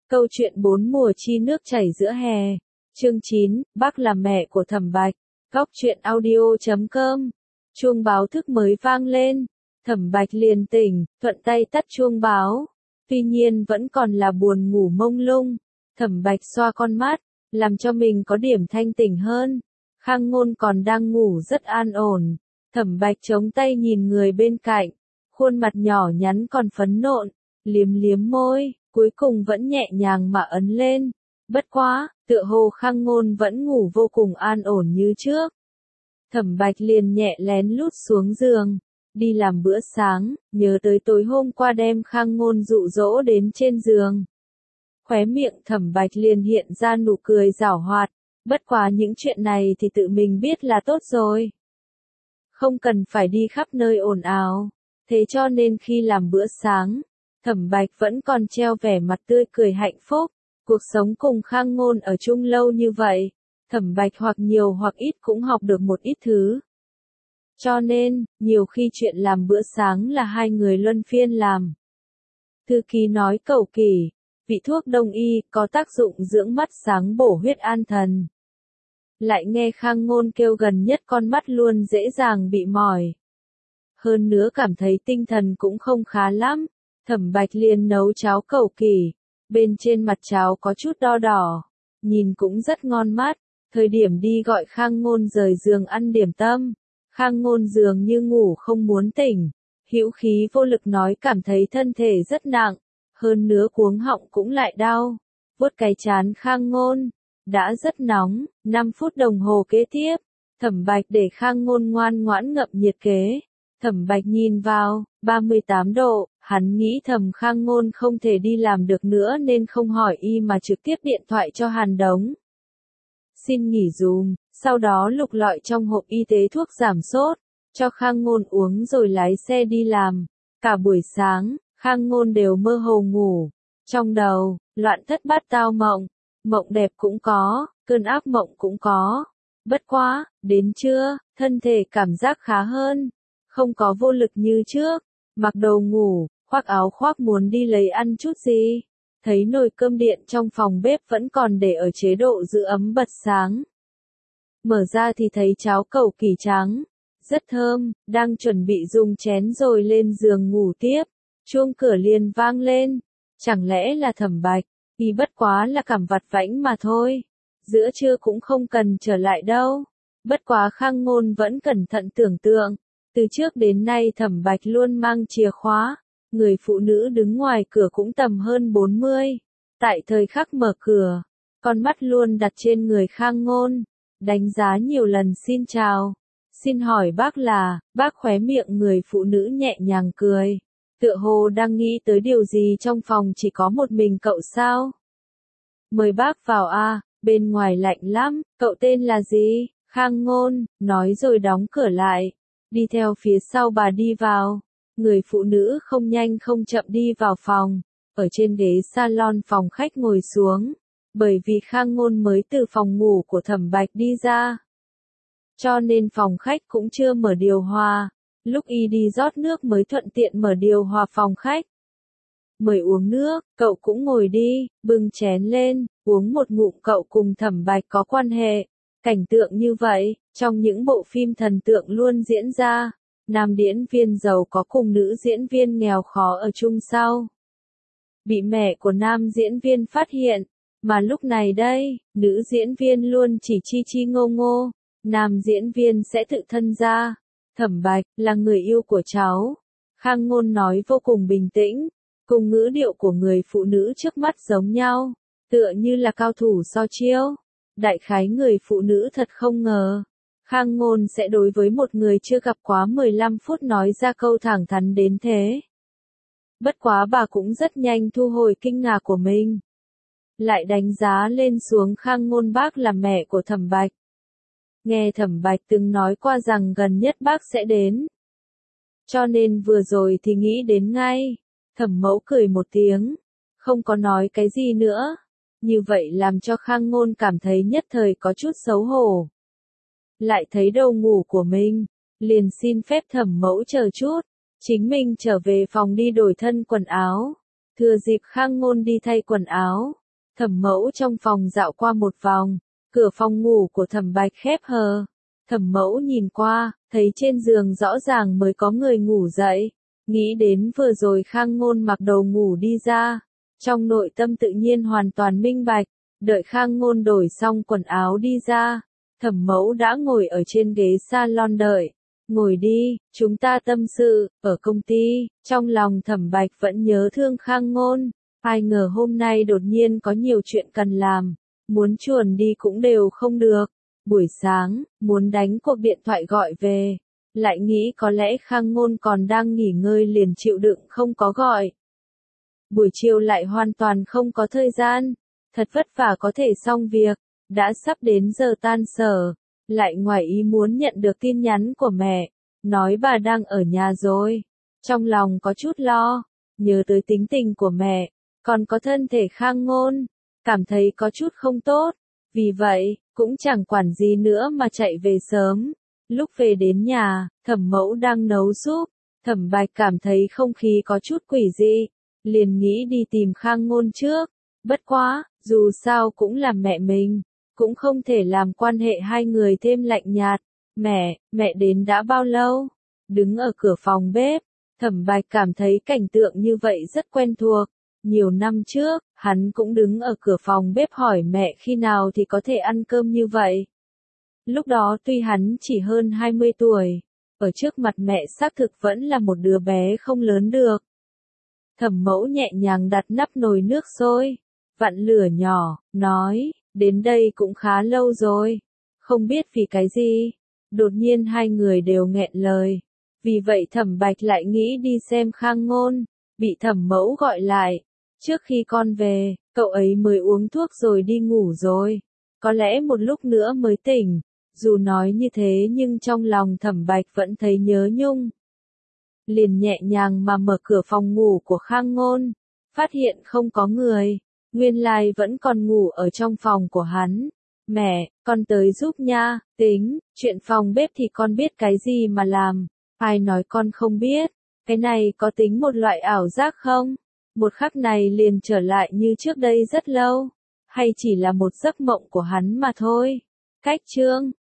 Câu chuyện bốn mùa chi nước chảy giữa hè. Chương 9, bác là mẹ của Thẩm Bạch. Góc truyện audio.com. Chuông báo thức mới vang lên. Thẩm Bạch liền tỉnh, thuận tay tắt chuông báo. Tuy nhiên vẫn còn là buồn ngủ mông lung. Thẩm Bạch xoa con mắt, làm cho mình có điểm thanh tỉnh hơn. Khang Ngôn còn đang ngủ rất an ổn. Thẩm Bạch chống tay nhìn người bên cạnh. Khuôn mặt nhỏ nhắn còn phấn nộn, liếm liếm môi, cuối cùng vẫn nhẹ nhàng mà ấn lên. Bất quá, tựa hồ Khang Ngôn vẫn ngủ vô cùng an ổn như trước. Thẩm Bạch liền nhẹ lén lút xuống giường, đi làm bữa sáng, nhớ tới tối hôm qua đem Khang Ngôn dụ dỗ đến trên giường. Khóe miệng Thẩm Bạch liền hiện ra nụ cười giảo hoạt, bất quá những chuyện này thì tự mình biết là tốt rồi. Không cần phải đi khắp nơi ồn ào, thế cho nên khi làm bữa sáng, Thẩm Bạch vẫn còn treo vẻ mặt tươi cười hạnh phúc. Cuộc sống cùng Khang Ngôn ở chung lâu như vậy, Thẩm Bạch hoặc nhiều hoặc ít cũng học được một ít thứ. Cho nên, nhiều khi chuyện làm bữa sáng là hai người luân phiên làm. Thư ký nói cầu kỳ, vị thuốc đông y có tác dụng dưỡng mắt sáng bổ huyết an thần. Lại nghe Khang Ngôn kêu gần nhất con mắt luôn dễ dàng bị mỏi. Hơn nữa cảm thấy tinh thần cũng không khá lắm. Thẩm Bạch liền nấu cháo cầu kỳ, bên trên mặt cháo có chút đo đỏ, nhìn cũng rất ngon mắt. Thời điểm đi gọi Khang Ngôn rời giường ăn điểm tâm, Khang Ngôn dường như ngủ không muốn tỉnh, hữu khí vô lực nói cảm thấy thân thể rất nặng, hơn nữa cuống họng cũng lại đau. Vuốt cái trán Khang Ngôn, đã rất nóng. 5 phút đồng hồ kế tiếp, Thẩm Bạch để Khang Ngôn ngoan ngoãn ngậm nhiệt kế. Thẩm Bạch nhìn vào, 38 độ, hắn nghĩ thầm Khang Ngôn không thể đi làm được nữa nên không hỏi y mà trực tiếp điện thoại cho Hàn Đống. Xin nghỉ dùm, sau đó lục lọi trong hộp y tế thuốc giảm sốt, cho Khang Ngôn uống rồi lái xe đi làm. Cả buổi sáng, Khang Ngôn đều mơ hồ ngủ. Trong đầu, loạn thất bát tao mộng, mộng đẹp cũng có, cơn ác mộng cũng có. Bất quá, đến trưa, thân thể cảm giác khá hơn. Không có vô lực như trước, mặc đồ ngủ, khoác áo khoác muốn đi lấy ăn chút gì. Thấy nồi cơm điện trong phòng bếp vẫn còn để ở chế độ giữ ấm bật sáng. Mở ra thì thấy cháo cầu kỳ trắng, rất thơm, đang chuẩn bị dùng chén rồi lên giường ngủ tiếp. Chuông cửa liền vang lên, chẳng lẽ là Thẩm Bạch, y bất quá là cảm vặt vãnh mà thôi. Giữa trưa cũng không cần trở lại đâu. Bất quá Khang Ngôn vẫn cẩn thận tưởng tượng. Từ trước đến nay Thẩm Bạch luôn mang chìa khóa, người phụ nữ đứng ngoài cửa cũng tầm hơn 40. Tại thời khắc mở cửa, con mắt luôn đặt trên người Khang Ngôn, đánh giá nhiều lần xin chào. Xin hỏi bác là, bác khóe miệng người phụ nữ nhẹ nhàng cười. Tựa hồ đang nghĩ tới điều gì trong phòng chỉ có một mình cậu sao? Mời bác vào a, bên ngoài lạnh lắm, cậu tên là gì? Khang Ngôn, nói rồi đóng cửa lại. Đi theo phía sau bà đi vào. Người phụ nữ không nhanh không chậm đi vào phòng. Ở trên ghế salon phòng khách ngồi xuống. Bởi vì Khang Ngôn mới từ phòng ngủ của Thẩm Bạch đi ra. Cho nên phòng khách cũng chưa mở điều hòa. Lúc y đi rót nước mới thuận tiện mở điều hòa phòng khách. Mời uống nước, cậu cũng ngồi đi, bưng chén lên, uống một ngụm. Cậu cùng Thẩm Bạch có quan hệ. Cảnh tượng như vậy, trong những bộ phim thần tượng luôn diễn ra. Nam diễn viên giàu có cùng nữ diễn viên nghèo khó ở chung sau. Bị mẹ của nam diễn viên phát hiện, mà lúc này đây, nữ diễn viên luôn chỉ chi chi ngô ngô, nam diễn viên sẽ tự thân ra. Thẩm Bạch là người yêu của cháu. Khang Ngôn nói vô cùng bình tĩnh, cùng ngữ điệu của người phụ nữ trước mắt giống nhau, tựa như là cao thủ so chiêu. Đại khái người phụ nữ thật không ngờ, Khang Ngôn sẽ đối với một người chưa gặp quá 15 phút nói ra câu thẳng thắn đến thế. Bất quá bà cũng rất nhanh thu hồi kinh ngạc của mình. Lại đánh giá lên xuống Khang Ngôn bác là mẹ của Thẩm Bạch. Nghe Thẩm Bạch từng nói qua rằng gần nhất bác sẽ đến. Cho nên vừa rồi thì nghĩ đến ngay. Thẩm mẫu cười một tiếng, không có nói cái gì nữa. Như vậy làm cho Khang Ngôn cảm thấy nhất thời có chút xấu hổ. Lại thấy đầu ngủ của mình, liền xin phép Thẩm mẫu chờ chút, chính mình trở về phòng đi đổi thân quần áo. Thừa dịp Khang Ngôn đi thay quần áo, Thẩm Mẫu trong phòng dạo qua một vòng, cửa phòng ngủ của Thẩm Bạch khép hờ. Thẩm Mẫu nhìn qua, thấy trên giường rõ ràng mới có người ngủ dậy, nghĩ đến vừa rồi Khang Ngôn mặc đồ ngủ đi ra, trong nội tâm tự nhiên hoàn toàn minh bạch, đợi Khang Ngôn đổi xong quần áo đi ra, Thẩm Mẫu đã ngồi ở trên ghế salon đợi. Ngồi đi, chúng ta tâm sự, ở công ty, trong lòng Thẩm Bạch vẫn nhớ thương Khang Ngôn, ai ngờ hôm nay đột nhiên có nhiều chuyện cần làm, muốn chuồn đi cũng đều không được. Buổi sáng, muốn đánh cuộc điện thoại gọi về, lại nghĩ có lẽ Khang Ngôn còn đang nghỉ ngơi liền chịu đựng không có gọi. Buổi chiều lại hoàn toàn không có thời gian, thật vất vả có thể xong việc, đã sắp đến giờ tan sở, lại ngoài ý muốn nhận được tin nhắn của mẹ, nói bà đang ở nhà rồi. Trong lòng có chút lo, nhớ tới tính tình của mẹ, còn có thân thể Khang Ngôn, cảm thấy có chút không tốt, vì vậy, cũng chẳng quản gì nữa mà chạy về sớm. Lúc về đến nhà, Thẩm Mẫu đang nấu súp, Thẩm Bạch cảm thấy không khí có chút quỷ dị, liền nghĩ đi tìm Khang Ngôn trước, bất quá, dù sao cũng là mẹ mình, cũng không thể làm quan hệ hai người thêm lạnh nhạt. Mẹ đến đã bao lâu? Đứng ở cửa phòng bếp, Thẩm Bạch cảm thấy cảnh tượng như vậy rất quen thuộc. Nhiều năm trước, hắn cũng đứng ở cửa phòng bếp hỏi mẹ khi nào thì có thể ăn cơm như vậy. Lúc đó tuy hắn chỉ hơn 20 tuổi, ở trước mặt mẹ xác thực vẫn là một đứa bé không lớn được. Thẩm Mẫu nhẹ nhàng đặt nắp nồi nước sôi, vặn lửa nhỏ, nói, đến đây cũng khá lâu rồi, không biết vì cái gì. Đột nhiên hai người đều nghẹn lời, vì vậy Thẩm Bạch lại nghĩ đi xem Khang Ngôn, bị Thẩm Mẫu gọi lại. Trước khi con về, cậu ấy mới uống thuốc rồi đi ngủ rồi, có lẽ một lúc nữa mới tỉnh. Dù nói như thế nhưng trong lòng Thẩm Bạch vẫn thấy nhớ nhung. Liền nhẹ nhàng mà mở cửa phòng ngủ của Khang Ngôn, phát hiện không có người, nguyên lai vẫn còn ngủ ở trong phòng của hắn. Mẹ, con tới giúp nha, tính, chuyện phòng bếp thì con biết cái gì mà làm, ai nói con không biết, cái này có tính một loại ảo giác không? Một khắc này liền trở lại như trước đây rất lâu, hay chỉ là một giấc mộng của hắn mà thôi. Cách chương